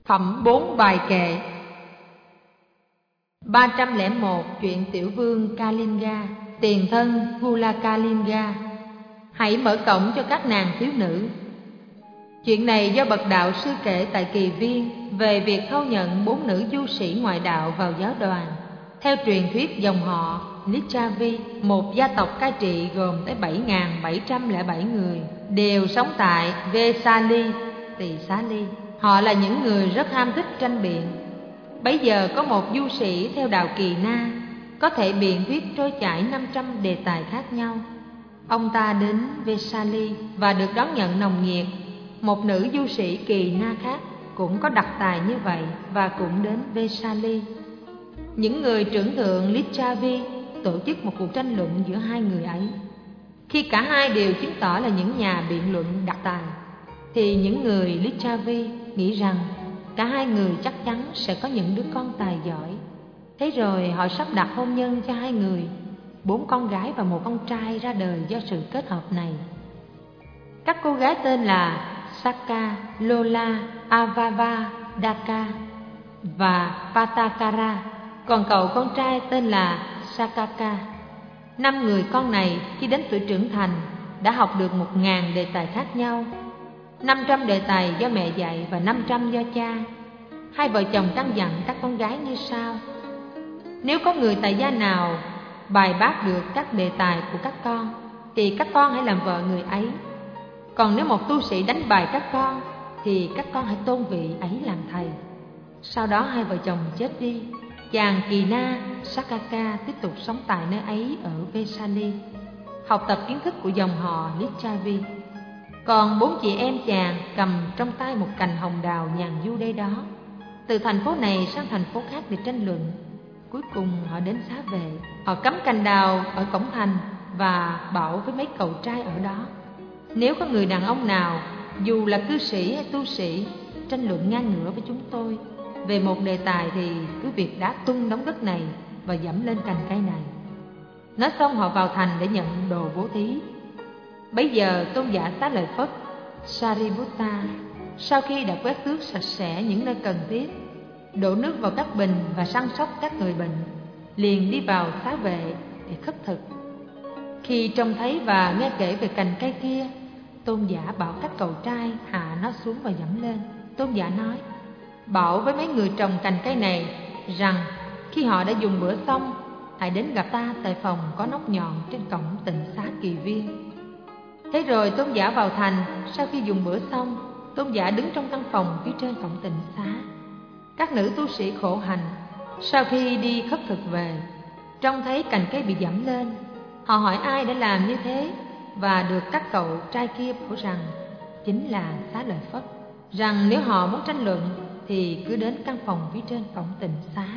Phẩm 4 bài kệ. 301 chuyện tiểu vương Kalinga, tiền thân Hula Kalinga. Hãy mở cổng cho các nàng thiếu nữ. Chuyện này do bậc đạo sư kể tại Kỳ Viên về việc thâu nhận 4 nữ du sĩ ngoại đạo vào giáo đoàn. Theo truyền thuyết dòng họ Licchavi, một gia tộc cai trị gồm tới 7.707 người, đều sống tại Vesali, Tỳ Xá Ly. Họ là những người rất ham thích tranh biện. Bấy giờ có một du sĩ theo đạo Kỳ Na, có thể biện thuyết trôi chảy 500 đề tài khác nhau. Ông ta đến Vesali và được đón nhận nồng nhiệt. Một nữ du sĩ Kỳ Na khác cũng có đặc tài như vậy và cũng đến Vesali. Những người trưởng thượng Licchavi tổ chức một cuộc tranh luận giữa hai người ấy. Khi cả hai đều chứng tỏ là những nhà biện luận đặc tài, thì những người Licchavi nghĩ rằng cả hai người chắc chắn sẽ có những đứa con tài giỏi. Thế rồi họ sắp đặt hôn nhân cho hai người. 4 con gái và 1 con trai ra đời do sự kết hợp này. Các cô gái tên là Saka, Lola, Avava, Daka và Patakara. Còn cậu con trai tên là Sakaka. 5 người con này khi đến tuổi trưởng thành đã học được 1000 đề tài khác nhau. 500 đề tài do mẹ dạy và 500 do cha. Hai vợ chồng căn dặn các con gái như sau: nếu có người tài gia nào bài bác được các đề tài của các con, thì các con hãy làm vợ người ấy. Còn nếu một tu sĩ đánh bại các con, thì các con hãy tôn vị ấy làm thầy. Sau đó hai vợ chồng chết đi. Chàng Kỳ Na Sakaka tiếp tục sống tại nơi ấy ở Vesali, học tập kiến thức của dòng họ Licchavi. Còn 4 chị em chàng cầm trong tay một cành hồng đào nhàn du đây đó, từ thành phố này sang thành phố khác để tranh luận. Cuối cùng họ đến Xá Vệ. Họ cắm cành đào ở cổng thành và bảo với mấy cậu trai ở đó: nếu có người đàn ông nào, dù là cư sĩ hay tu sĩ, tranh luận ngang ngửa với chúng tôi về một đề tài, thì cứ việc đá tung đống đất này và dẫm lên cành cây này. Nói xong họ vào thành để nhận đồ bố thí. Bấy giờ tôn giả Xá Lợi Phất Sariputta, sau khi đã quét tước sạch sẽ những nơi cần thiết, đổ nước vào các bình và săn sóc các người bệnh, liền đi vào Xá Vệ để khất thực. Khi trông thấy và nghe kể về cành cây kia, tôn giả bảo các cậu trai hạ nó xuống và dẫm lên. Tôn giả nói: bảo với mấy người trồng cành cây này rằng khi họ đã dùng bữa xong, hãy đến gặp ta tại phòng có nóc nhọn trên cổng Tịnh Xá Kỳ Viên. Thế rồi tôn giả vào thành. Sau khi dùng bữa xong, tôn giả đứng trong căn phòng phía trên cổng Tịnh Xá. Các nữ tu sĩ khổ hạnh sau khi đi khất thực về, trông thấy cành cây bị dẫm lên. Họ hỏi ai đã làm như thế, và được các cậu trai kia bảo rằng chính là Xá Lợi Phất, rằng nếu họ muốn tranh luận thì cứ đến căn phòng phía trên cổng Tịnh Xá.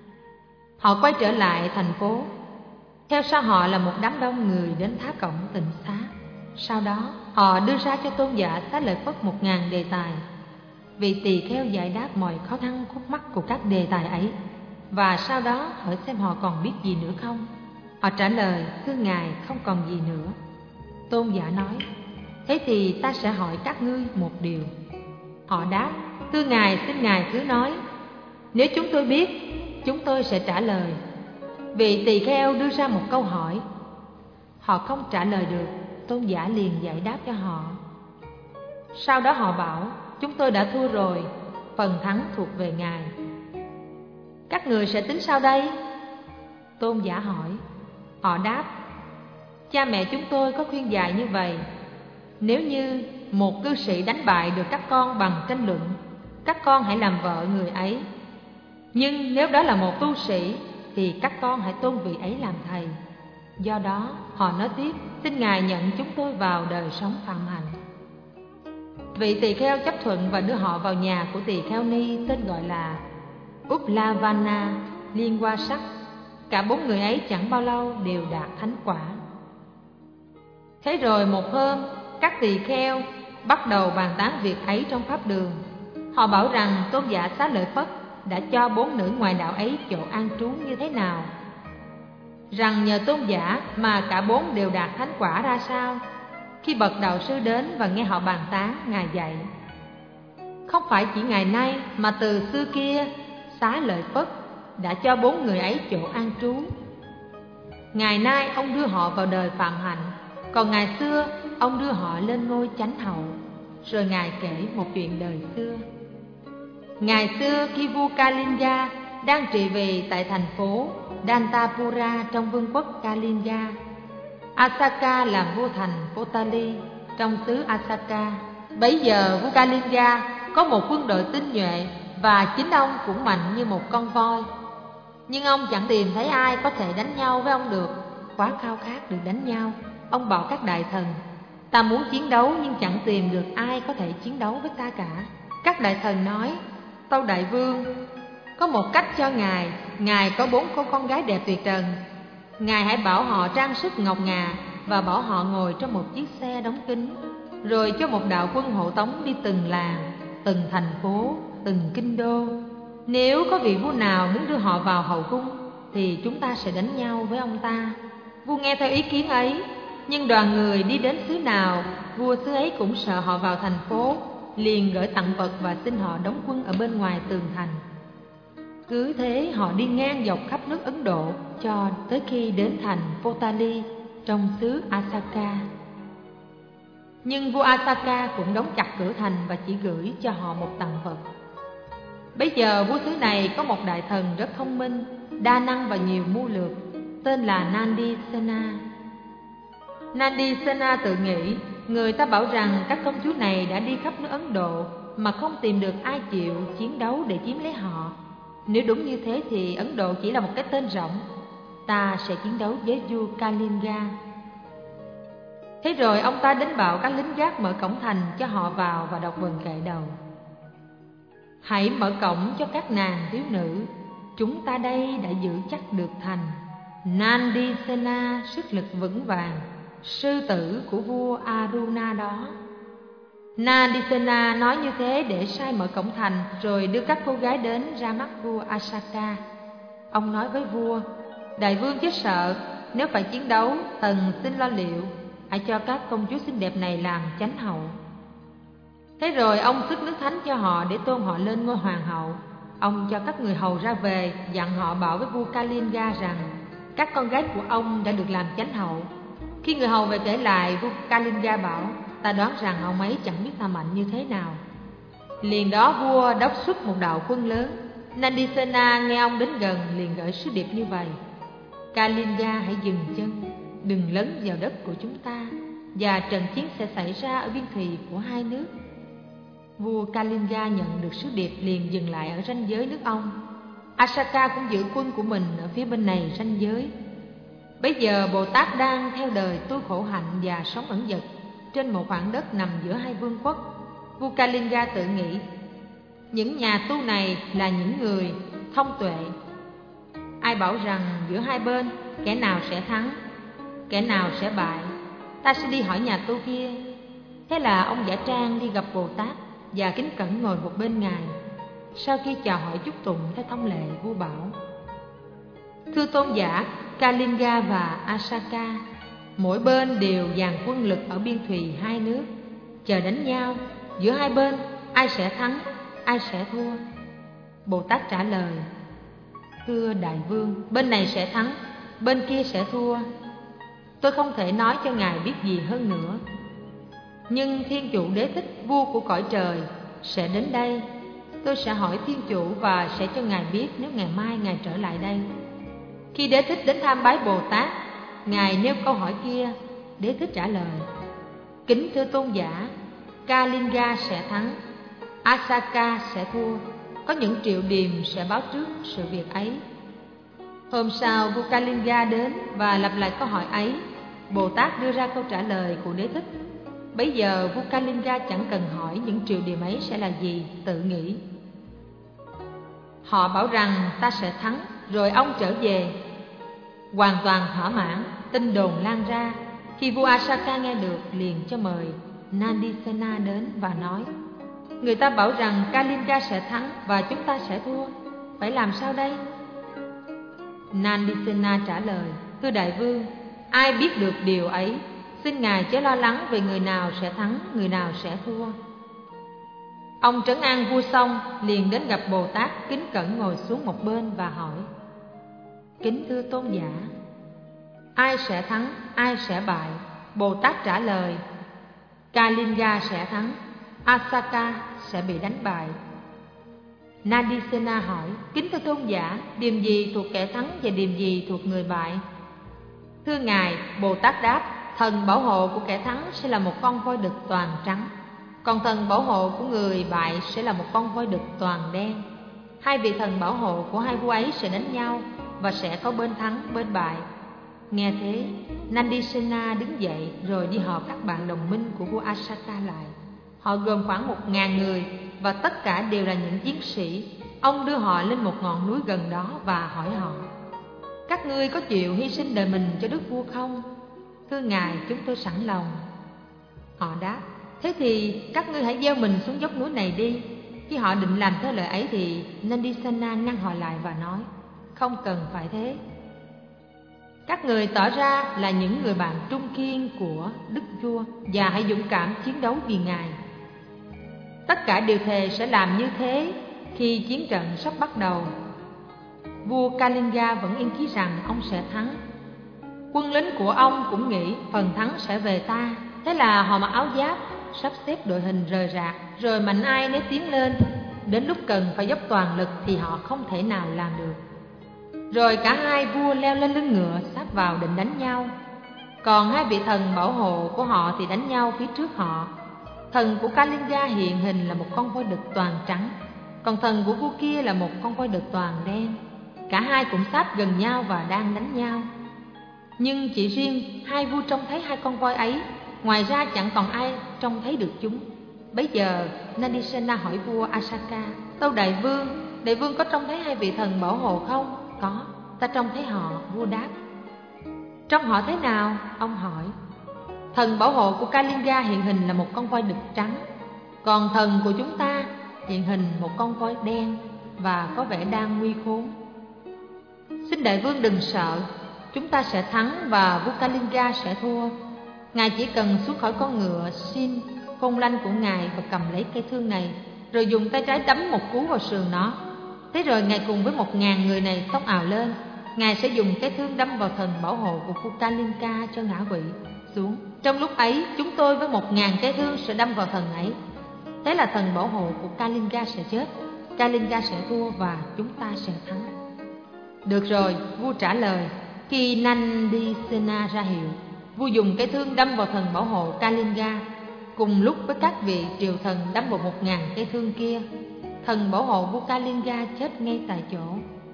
Họ quay trở lại thành phố. Theo sau họ là một đám đông người đến tháp cổng Tịnh Xá. Sau đó họ đưa ra cho tôn giả Xá Lợi Phất 1000 đề tài. Vị tỳ kheo giải đáp mọi khó khăn khúc mắc của các đề tài ấy, và sau đó hỏi xem họ còn biết gì nữa không. Họ trả lời: thưa ngài, không còn gì nữa. Tôn giả nói: thế thì ta sẽ hỏi các ngươi một điều. Họ đáp: thưa ngài, xin ngài cứ nói. Nếu chúng tôi biết, chúng tôi sẽ trả lời. Vị tỳ kheo đưa ra một câu hỏi. Họ không trả lời được. Tôn giả liền giải đáp cho họ. Sau đó họ bảo: chúng tôi đã thua rồi, phần thắng thuộc về ngài. Các người sẽ tính sao đây? Tôn giả hỏi. Họ đáp: cha mẹ chúng tôi có khuyên dạy như vậy: nếu như một cư sĩ đánh bại được các con bằng tranh luận, các con hãy làm vợ người ấy. Nhưng nếu đó là một tu sĩ, thì các con hãy tôn vị ấy làm thầy. Do đó họ nói tiếp: xin ngài nhận chúng tôi vào đời sống phạm hạnh. Vị tỳ kheo chấp thuận và đưa họ vào nhà của tỳ kheo ni tên gọi là Upplavana Liên Hoa Sắc. Cả 4 người ấy chẳng bao lâu đều đạt thánh quả. Thế rồi một hôm, các tỳ kheo bắt đầu bàn tán việc ấy trong pháp đường. Họ bảo rằng tôn giả Xá Lợi Phất đã cho 4 nữ ngoại đạo ấy chỗ an trú như thế nào, rằng nhờ tôn giả mà cả 4 đều đạt thánh quả ra sao. Khi bậc đạo sư đến và nghe họ bàn tán, ngài dạy: Không phải chỉ ngày nay mà từ xưa kia, Xá Lợi Phất đã cho 4 người ấy chỗ an trú. Ngày nay ông đưa họ vào đời phạm hạnh, còn ngày xưa ông đưa họ lên ngôi chánh hậu. Rồi Ngài kể một chuyện đời xưa. Ngày xưa khi vua Kalinga đang trị vì tại thành phố Dantapura trong vương quốc Kalinga, Asaka làm vua thành Potali trong xứ Asaka. Bấy giờ vua Kalinga có một quân đội tinh nhuệ và chính ông cũng mạnh như một con voi. Nhưng ông chẳng tìm thấy ai có thể đánh nhau với ông được. Quá khao khát được đánh nhau, ông bảo các đại thần: ta muốn chiến đấu nhưng chẳng tìm được ai có thể chiến đấu với ta cả. Các đại thần nói: tâu đại vương, có một cách cho ngài. Ngài có 4 cô con gái đẹp tuyệt trần. Ngài hãy bảo họ trang sức ngọc ngà và bảo họ ngồi trong một chiếc xe đóng kín, rồi cho một đạo quân hộ tống đi từng làng, từng thành phố, từng kinh đô. Nếu có vị vua nào muốn đưa họ vào hậu cung thì chúng ta sẽ đánh nhau với ông ta. Vua nghe theo ý kiến ấy, nhưng đoàn người đi đến xứ nào, vua xứ ấy cũng sợ họ vào thành phố, liền gửi tặng vật và xin họ đóng quân ở bên ngoài tường thành. Cứ thế họ đi ngang dọc khắp nước Ấn Độ cho tới khi đến thành Potali trong xứ Asaka. Nhưng vua Asaka cũng đóng chặt cửa thành và chỉ gửi cho họ một tặng vật. Bây giờ vua xứ này có một đại thần rất thông minh, đa năng và nhiều mưu lược, tên là Nandi Sena. Nandi Sena tự nghĩ, người ta bảo rằng các công chúa này đã đi khắp nước Ấn Độ mà không tìm được ai chịu chiến đấu để chiếm lấy họ. Nếu đúng như thế thì Ấn Độ chỉ là một cái tên rỗng. Ta sẽ chiến đấu với vua Kalinga. Thế rồi ông ta đến bảo các lính gác mở cổng thành cho họ vào và đọc vần kệ đầu: hãy mở cổng cho các nàng thiếu nữ, chúng ta đây đã giữ chắc được thành. Nandi Sena sức lực vững vàng, sư tử của vua Aruna đó. Nandi Sena nói như thế để sai mở cổng thành, rồi đưa các cô gái đến ra mắt vua Asaka. Ông nói với vua: đại vương chết sợ, nếu phải chiến đấu, thần xin lo liệu. Hãy cho các công chúa xinh đẹp này làm chánh hậu. Thế rồi ông xức nước thánh cho họ để tôn họ lên ngôi hoàng hậu. Ông cho các người hầu ra về, dặn họ bảo với vua Kalinga rằng các con gái của ông đã được làm chánh hậu. Khi người hầu về kể lại, vua Kalinga bảo: ta đoán rằng ông ấy chẳng biết ta mạnh như thế nào. Liền đó vua đốc xuất một đạo quân lớn. Nandi Sena nghe ông đến gần liền gửi sứ điệp như vậy: Kalinga hãy dừng chân, đừng lấn vào đất của chúng ta, và trận chiến sẽ xảy ra ở biên thùy của hai nước. Vua Kalinga nhận được sứ điệp liền dừng lại ở ranh giới nước ông. Asaka cũng giữ quân của mình ở phía bên này ranh giới. Bấy giờ Bồ Tát đang theo đời tu khổ hạnh và sống ẩn dật trên một khoảng đất nằm giữa hai vương quốc. Vua Kalinga tự nghĩ, những nhà tu này là những người thông tuệ. Ai bảo rằng giữa hai bên kẻ nào sẽ thắng, kẻ nào sẽ bại, ta sẽ đi hỏi nhà tu kia. Thế là ông giả trang đi gặp Bồ Tát và kính cẩn ngồi một bên ngài. Sau khi chào hỏi chúc tụng theo thông lệ, vua bảo: thưa tôn giả, Kalinga và Asaka mỗi bên đều dàn quân lực ở biên thùy hai nước, chờ đánh nhau. Giữa hai bên ai sẽ thắng, ai sẽ thua? Bồ Tát trả lời: thưa đại vương, bên này sẽ thắng, bên kia sẽ thua. Tôi không thể nói cho ngài biết gì hơn nữa. Nhưng Thiên Chủ Đế Thích, vua của cõi trời, sẽ đến đây. Tôi sẽ hỏi Thiên Chủ và sẽ cho ngài biết nếu ngày mai ngài trở lại đây. Khi Đế Thích đến tham bái Bồ Tát, ngài nêu câu hỏi kia. Đế Thích trả lời: kính thưa tôn giả, Kalinga sẽ thắng, Asaka sẽ thua. Có những triệu điềm sẽ báo trước sự việc ấy. Hôm sau vua Kalinga đến và lặp lại câu hỏi ấy. Bồ Tát đưa ra câu trả lời của Đế Thích. Bấy giờ vua Kalinga chẳng cần hỏi những triệu điềm ấy sẽ là gì, tự nghĩ. Họ bảo rằng ta sẽ thắng, rồi ông trở về. Hoàn toàn thỏa mãn, tin đồn lan ra. Khi vua Asaka nghe được, liền cho mời Nandi Sena đến và nói: người ta bảo rằng Kalinga sẽ thắng và chúng ta sẽ thua, phải làm sao đây? Nandi Sena trả lời: thưa đại vương, ai biết được điều ấy? Xin ngài chớ lo lắng về người nào sẽ thắng, người nào sẽ thua. Ông trấn an vua xong, liền đến gặp Bồ Tát, kính cẩn ngồi xuống một bên và hỏi: Kính thưa tôn giả, ai sẽ thắng, ai sẽ bại? Bồ Tát trả lời: Kalinga sẽ thắng, Asaka sẽ bị đánh bại. Nadisena hỏi: Kính thưa tôn giả, điềm gì thuộc kẻ thắng và điềm gì thuộc người bại? Thưa ngài, Bồ Tát đáp: Thần bảo hộ của kẻ thắng sẽ là một con voi đực toàn trắng, còn thần bảo hộ của người bại sẽ là một con voi đực toàn đen. Hai vị thần bảo hộ của hai vua ấy sẽ đánh nhau, và sẽ có bên thắng bên bại. Nghe thế, Nandisena đứng dậy rồi đi họp các bạn đồng minh của vua Asaka lại. Họ gồm khoảng 1000 người, và tất cả đều là những chiến sĩ. Ông đưa họ lên một ngọn núi gần đó và hỏi họ: Các ngươi có chịu hy sinh đời mình cho đức vua không? Thưa ngài, chúng tôi sẵn lòng. Họ đáp: Thế thì các ngươi hãy gieo mình xuống dốc núi này đi. Khi họ định làm theo lời ấy thì Nandisena ngăn họ lại và nói: Không cần phải thế. Các người tỏ ra là những người bạn trung kiên của đức vua, và hãy dũng cảm chiến đấu vì ngài. Tất cả đều thề sẽ làm như thế khi chiến trận sắp bắt đầu. Vua Kalinga vẫn yên chí rằng ông sẽ thắng. Quân lính của ông cũng nghĩ phần thắng sẽ về ta. Thế là họ mặc áo giáp, sắp xếp đội hình rời rạc, rồi mạnh ai nấy tiến lên. Đến lúc cần phải dốc toàn lực thì họ không thể nào làm được. Rồi cả hai vua leo lên lưng ngựa sáp vào định đánh nhau. Còn hai vị thần bảo hộ của họ thì đánh nhau phía trước họ. Thần của Kalinga hiện hình là một con voi đực toàn trắng, còn thần của vua kia là một con voi đực toàn đen. Cả hai cũng sáp gần nhau và đang đánh nhau. Nhưng chỉ riêng hai vua trông thấy hai con voi ấy, ngoài ra chẳng còn ai trông thấy được chúng. Bấy giờ Nandisena hỏi vua Asaka: Tâu đại vương có trông thấy hai vị thần bảo hộ không? Có, ta trông thấy họ. Vua đáp. Trông họ thế nào? Ông hỏi. Thần bảo hộ của Kalinga hiện hình là một con voi đực trắng, còn thần của chúng ta hiện hình một con voi đen và có vẻ đang nguy khốn. Xin đại vương đừng sợ, chúng ta sẽ thắng và vua Kalinga sẽ thua. Ngài chỉ cần xuống khỏi con ngựa xin khôn lanh của ngài và cầm lấy cây thương này, rồi dùng tay trái đấm một cú vào sườn nó. Thế rồi ngài cùng với 1000 người này xông ào lên. Ngài sẽ dùng cái thương đâm vào thần bảo hộ của vua Kalinga cho ngã quỵ xuống. Trong lúc ấy, chúng tôi với 1000 cái thương sẽ đâm vào thần ấy. Thế là thần bảo hộ của Kalinga sẽ chết, Kalinga sẽ thua và chúng ta sẽ thắng. Được rồi, vua trả lời. Khi Nandisena ra hiệu, vua dùng cái thương đâm vào thần bảo hộ Kalinga, cùng lúc với các vị triều thần đâm vào 1000 cái thương kia. Thần bảo hộ vua Kalinga chết ngay tại chỗ.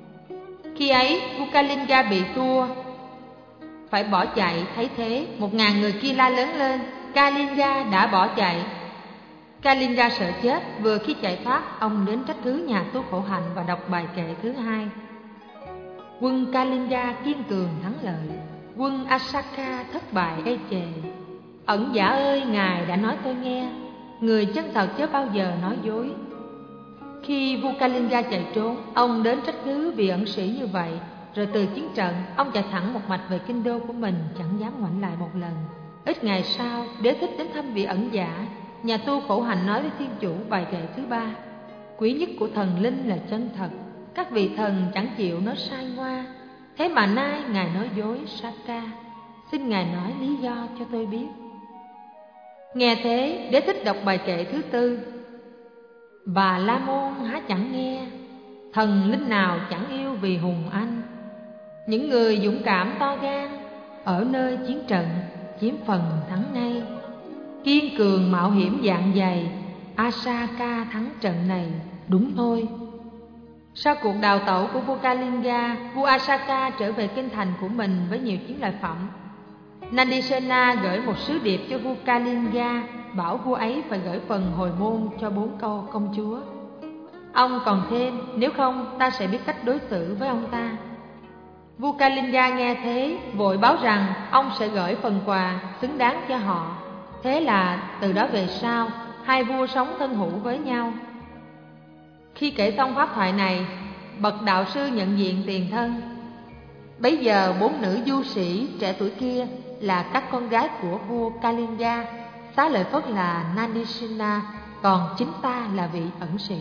Khi ấy, vua Kalinga bị thua, phải bỏ chạy. Thấy thế, 1000 người kia la lớn lên: Kalinga đã bỏ chạy. Kalinga sợ chết, vừa khi chạy thoát, ông đến trách cứ nhà tu khổ hạnh và đọc bài kệ thứ 2. Quân Kalinga kiên cường thắng lợi, quân Asaka thất bại ê chề. Ẩn giả ơi, ngài đã nói tôi nghe, người chân thật chớ bao giờ nói dối. Khi vua Kalinga chạy trốn, ông đến trách cứ vì ẩn sĩ như vậy. Rồi từ chiến trận, ông chạy thẳng một mạch về kinh đô của mình, chẳng dám ngoảnh lại một lần. Ít ngày sau, Đế Thích đến thăm vị ẩn giả. Nhà tu khổ hạnh nói với thiên chủ bài kệ thứ 3: Quý nhất của thần linh là chân thật, các vị thần chẳng chịu nói sai ngoa. Thế mà nay ngài nói dối Saka, xin ngài nói lý do cho tôi biết. Nghe thế, Đế Thích đọc bài kệ thứ 4: Bà La Môn há chẳng nghe, thần linh nào chẳng yêu vì hùng anh. Những người dũng cảm to gan, ở nơi chiến trận chiếm phần thắng ngay. Kiên cường mạo hiểm dạng dày, Asaka thắng trận này đúng thôi. Sau cuộc đào tẩu của vua Kalinga, vua Asaka trở về kinh thành của mình với nhiều chiến lợi phẩm. Nandisena gửi một sứ điệp cho vua Kalinga, bảo vua ấy phải gửi phần hồi môn cho 4 câu công chúa. Ông còn thêm: nếu không ta sẽ biết cách đối xử với ông ta. Vua Kalinga nghe thế, vội báo rằng ông sẽ gửi phần quà xứng đáng cho họ. Thế là từ đó về sau, hai vua sống thân hữu với nhau. Khi kể xong pháp thoại này, bậc đạo sư nhận diện tiền thân. Bấy giờ 4 nữ du sĩ trẻ tuổi kia là các con gái của vua Kalinga, xá lợi Phất là Nandisena, còn chính ta là vị ẩn sĩ.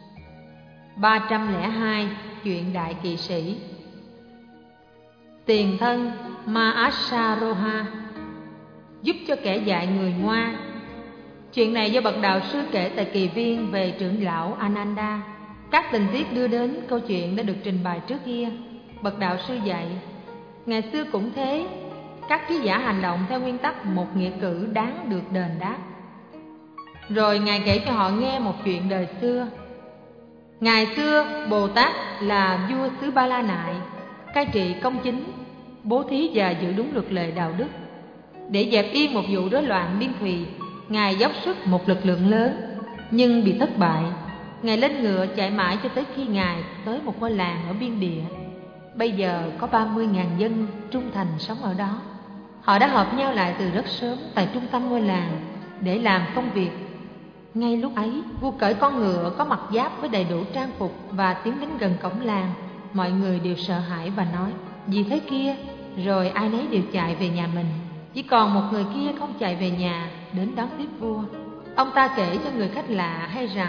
302. Chuyện Đại Kỵ Sĩ. Tiền thân Mahasaroha giúp cho kẻ dạy người ngoa. Chuyện này do bậc đạo sư kể tại kỳ viên về trưởng lão Ananda. Các tình tiết đưa đến câu chuyện đã được trình bày trước kia. Bậc đạo sư dạy, ngày xưa cũng thế, các trí giả hành động theo nguyên tắc một nghĩa cử đáng được đền đáp. Rồi Ngài kể cho họ nghe một chuyện đời xưa. Ngày xưa Bồ Tát là vua xứ Ba La Nại, cai trị công chính, bố thí và giữ đúng luật lệ đạo đức. Để dẹp yên một vụ rối loạn biên thùy, Ngài dốc sức một lực lượng lớn, nhưng bị thất bại. Ngài lên ngựa chạy mãi cho tới khi Ngài tới một ngôi làng ở biên địa. Bây giờ có 30.000 dân trung thành sống ở đó. Họ đã hợp nhau lại từ rất sớm tại trung tâm ngôi làng để làm công việc. Ngay lúc ấy, vua cởi con ngựa có mặt giáp với đầy đủ trang phục và tiến đến gần cổng làng. Mọi người đều sợ hãi và nói, gì thế kia? Rồi ai nấy đều chạy về nhà mình. Chỉ còn một người kia không chạy về nhà, đến đón tiếp vua. Ông ta kể cho người khách lạ hay rằng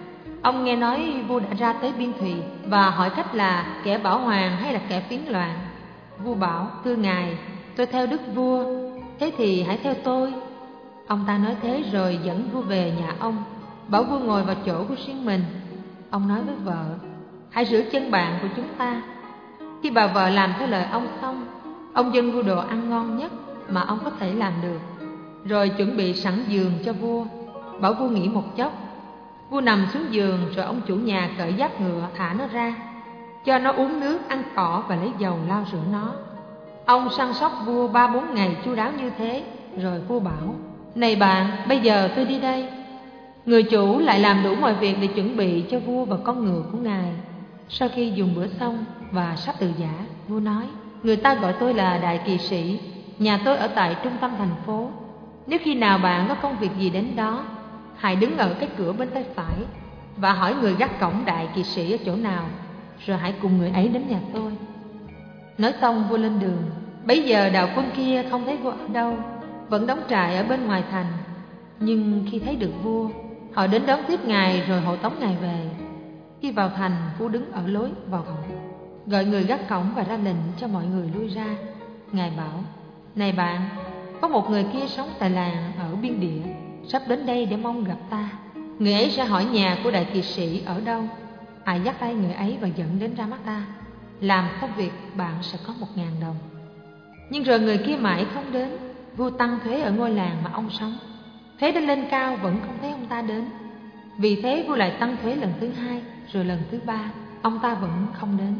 ông nghe nói vua đã ra tới biên thùy và hỏi khách là kẻ bảo hoàng hay là kẻ phiến loạn. Vua bảo, thưa ngài, tôi theo đức vua, thế thì hãy theo tôi. Ông ta nói thế rồi dẫn vua về nhà ông, bảo vua ngồi vào chỗ của riêng mình. Ông nói với vợ, hãy rửa chân bạn của chúng ta. Khi bà vợ làm theo lời ông xong, ông dâng vua đồ ăn ngon nhất mà ông có thể làm được, rồi chuẩn bị sẵn giường cho vua, bảo vua nghỉ một chốc. Vua nằm xuống giường rồi ông chủ nhà cởi giáp ngựa thả nó ra, cho nó uống nước, ăn cỏ và lấy dầu lau rửa nó. Ông săn sóc vua 3-4 ngày chu đáo như thế. Rồi vua bảo, này bạn, bây giờ tôi đi đây. Người chủ lại làm đủ mọi việc để chuẩn bị cho vua và con ngựa của ngài. Sau khi dùng bữa xong và sắp từ giã, vua nói, người ta gọi tôi là Đại Kỵ Sĩ, nhà tôi ở tại trung tâm thành phố. Nếu khi nào bạn có công việc gì đến đó, hãy đứng ở cái cửa bên tay phải và hỏi người gác cổng Đại Kỵ Sĩ ở chỗ nào, rồi hãy cùng người ấy đến nhà tôi. Nói xong vua lên đường. Bấy giờ đạo quân kia không thấy vua ở đâu, vẫn đóng trại ở bên ngoài thành. Nhưng khi thấy được vua, họ đến đón tiếp ngài rồi hộ tống ngài về. Khi vào thành, vua đứng ở lối vào cổng, gọi người gác cổng và ra lệnh cho mọi người lui ra. Ngài bảo, này bạn, có một người kia sống tại làng ở biên địa, sắp đến đây để mong gặp ta. Người ấy sẽ hỏi nhà của Đại Kỵ Sĩ ở đâu. Hãy dắt tay người ấy và dẫn đến ra mắt ta. Làm xong việc, bạn sẽ có 1.000 đồng. Nhưng rồi người kia mãi không đến. Vua tăng thuế ở ngôi làng mà ông sống. Thuế đã lên cao vẫn không thấy ông ta đến. Vì thế vua lại tăng thuế lần thứ 2, rồi lần thứ 3, ông ta vẫn không đến.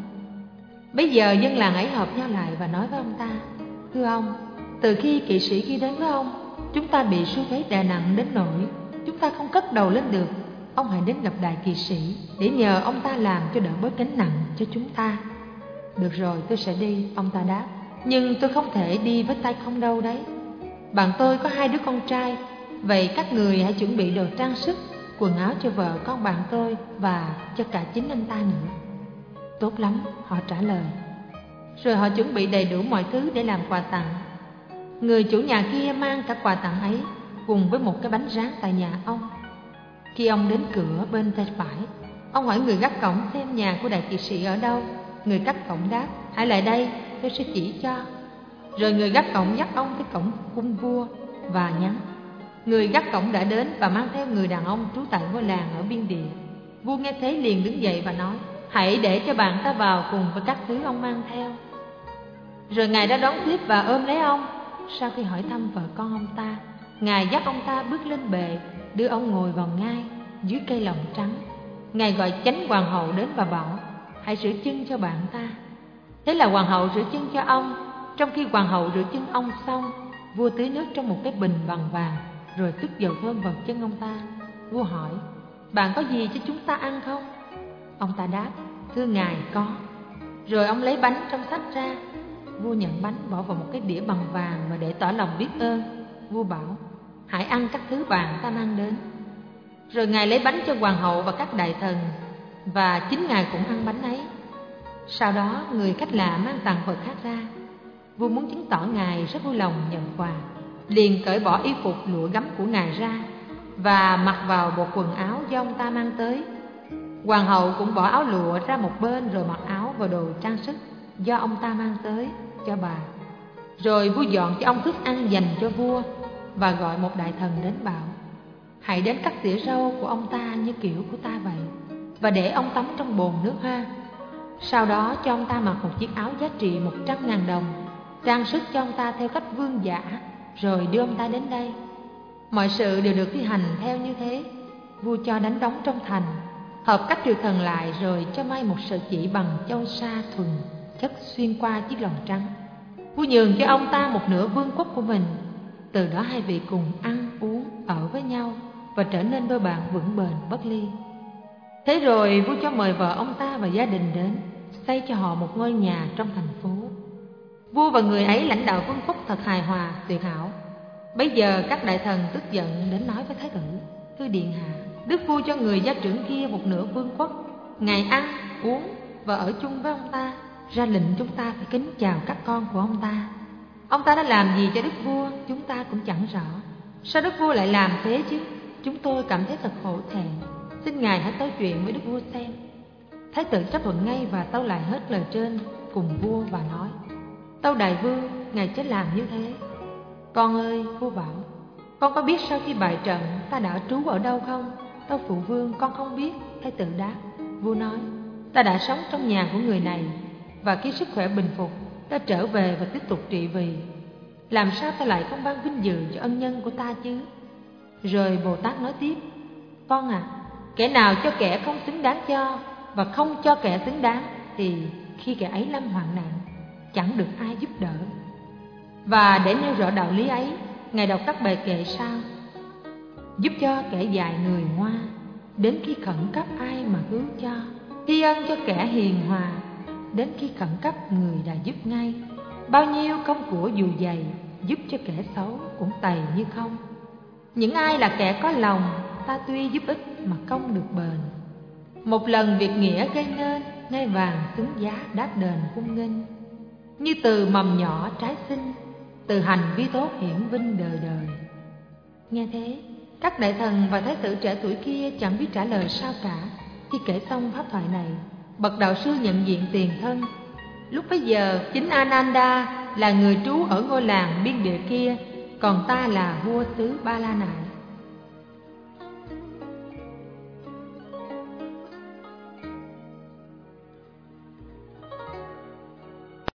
Bây giờ dân làng ấy hợp nhau lại và nói với ông ta, thưa ông, từ khi kỵ sĩ kia đến với ông, chúng ta bị số thuế đè nặng đến nỗi chúng ta không cất đầu lên được. Ông hãy đến gặp Đại Kỵ Sĩ để nhờ ông ta làm cho đỡ bớt gánh nặng cho chúng ta. Được rồi, tôi sẽ đi, ông ta đáp. Nhưng tôi không thể đi với tay không đâu đấy. Bạn tôi có 2 đứa con trai, vậy các người hãy chuẩn bị đồ trang sức, quần áo cho vợ con bạn tôi và cho cả chính anh ta nữa. Tốt lắm, họ trả lời. Rồi họ chuẩn bị đầy đủ mọi thứ để làm quà tặng. Người chủ nhà kia mang cả quà tặng ấy cùng với một cái bánh rán tại nhà ông. Khi ông đến cửa bên tay phải, ông hỏi người gác cổng xem nhà của Đại Kỵ Sĩ ở đâu. Người gác cổng đáp, hãy lại đây, tôi sẽ chỉ cho. Rồi người gác cổng dắt ông tới cổng cung vua và nhắn. Người gác cổng đã đến và mang theo người đàn ông trú tại ngôi làng ở biên địa. Vua nghe thế liền đứng dậy và nói, hãy để cho bạn ta vào cùng với các thứ ông mang theo. Rồi ngài đã đón tiếp và ôm lấy ông. Sau khi hỏi thăm vợ con ông ta, ngài dắt ông ta bước lên bệ, đưa ông ngồi vào ngai dưới cây lồng trắng. Ngài gọi chánh hoàng hậu đến và bảo, hãy rửa chân cho bạn ta. Thế là hoàng hậu rửa chân cho ông. Trong khi hoàng hậu rửa chân ông xong, vua tưới nước trong một cái bình bằng vàng, rồi tước dầu thơm vào chân ông ta. Vua hỏi, bạn có gì cho chúng ta ăn không? Ông ta đáp, thưa ngài có. Rồi ông lấy bánh trong sách ra. Vua nhận bánh bỏ vào một cái đĩa bằng vàng và để tỏ lòng biết ơn. Vua bảo, hãy ăn các thứ bạn ta mang đến. Rồi ngài lấy bánh cho hoàng hậu và các đại thần, và chính ngài cũng ăn bánh ấy. Sau đó người khách lạ mang tặng vật khác ra. Vua muốn chứng tỏ ngài rất vui lòng nhận quà, liền cởi bỏ y phục lụa gấm của ngài ra, và mặc vào bộ quần áo do ông ta mang tới. Hoàng hậu cũng bỏ áo lụa ra một bên rồi mặc áo và đồ trang sức do ông ta mang tới cho bà. Rồi vua dọn cho ông thức ăn dành cho vua và gọi một đại thần đến bảo: hãy đến cắt tỉa râu của ông ta như kiểu của ta vậy, và để ông tắm trong bồn nước hoa. Sau đó cho ông ta mặc một chiếc áo giá trị 100.000 đồng, trang sức cho ông ta theo cách vương giả, rồi đưa ông ta đến đây. Mọi sự đều được thi hành theo như thế. Vua cho đánh đóng trong thành, hợp các triều thần lại, rồi cho may một sợi chỉ bằng châu sa thuần chất xuyên qua chiếc lồng trắng. Vua nhường cho ông ta một nửa vương quốc của mình. Từ đó hai vị cùng ăn uống ở với nhau và trở nên đôi bạn vững bền bất ly. Thế rồi vua cho mời vợ ông ta và gia đình đến, xây cho họ một ngôi nhà trong thành phố. Vua và người ấy lãnh đạo vương quốc thật hài hòa tuyệt hảo. Bấy giờ các đại thần tức giận đến nói với thái tử: thưa điện hạ, đức vua cho người gia trưởng kia một nửa vương quốc, ngài ăn uống và ở chung với ông ta, ra lệnh chúng ta phải kính chào các con của ông ta. Ông ta đã làm gì cho đức vua chúng ta cũng chẳng rõ. Sao đức vua lại làm thế chứ? Chúng tôi cảm thấy thật hổ thẹn. Xin ngài hãy tâu chuyện với đức vua xem. Thái tử chấp thuận ngay và tâu lại hết lời trên cùng vua và nói: tâu đại vương, ngài chớ làm như thế. Con ơi, vua bảo, con có biết sau khi bại trận ta đã trú ở đâu không? Tâu phụ vương, con không biết. Thái tử đáp. Vua nói: ta đã sống trong nhà của người này, và khi sức khỏe bình phục, ta trở về và tiếp tục trị vì. Làm sao ta lại không ban vinh dự cho ân nhân của ta chứ? Rồi Bồ Tát nói tiếp: con à, kẻ nào cho kẻ không xứng đáng cho, và không cho kẻ xứng đáng, thì khi kẻ ấy lâm hoạn nạn, chẳng được ai giúp đỡ. Và để nêu rõ đạo lý ấy, ngài đọc các bài kệ sau: giúp cho kẻ dại người ngoa, đến khi khẩn cấp ai mà cứu cho. Thi ân cho kẻ hiền hòa, đến khi khẩn cấp người đã giúp ngay. Bao nhiêu công của dù dày, giúp cho kẻ xấu cũng tày như không. Những ai là kẻ có lòng, ta tuy giúp ích mà công được bền. Một lần việc nghĩa gây nên, ngai vàng xứng giá đáp đền cung nghênh. Như từ mầm nhỏ trái sinh, từ hành vi tốt hiển vinh đời đời. Nghe thế, các đại thần và thái tử trẻ tuổi kia chẳng biết trả lời sao cả. Khi kể xong pháp thoại này, bậc đạo sư nhận diện tiền thân. Lúc bấy giờ chính Ananda là người trú ở ngôi làng biên địa kia, còn ta là vua xứ Ba La Nại.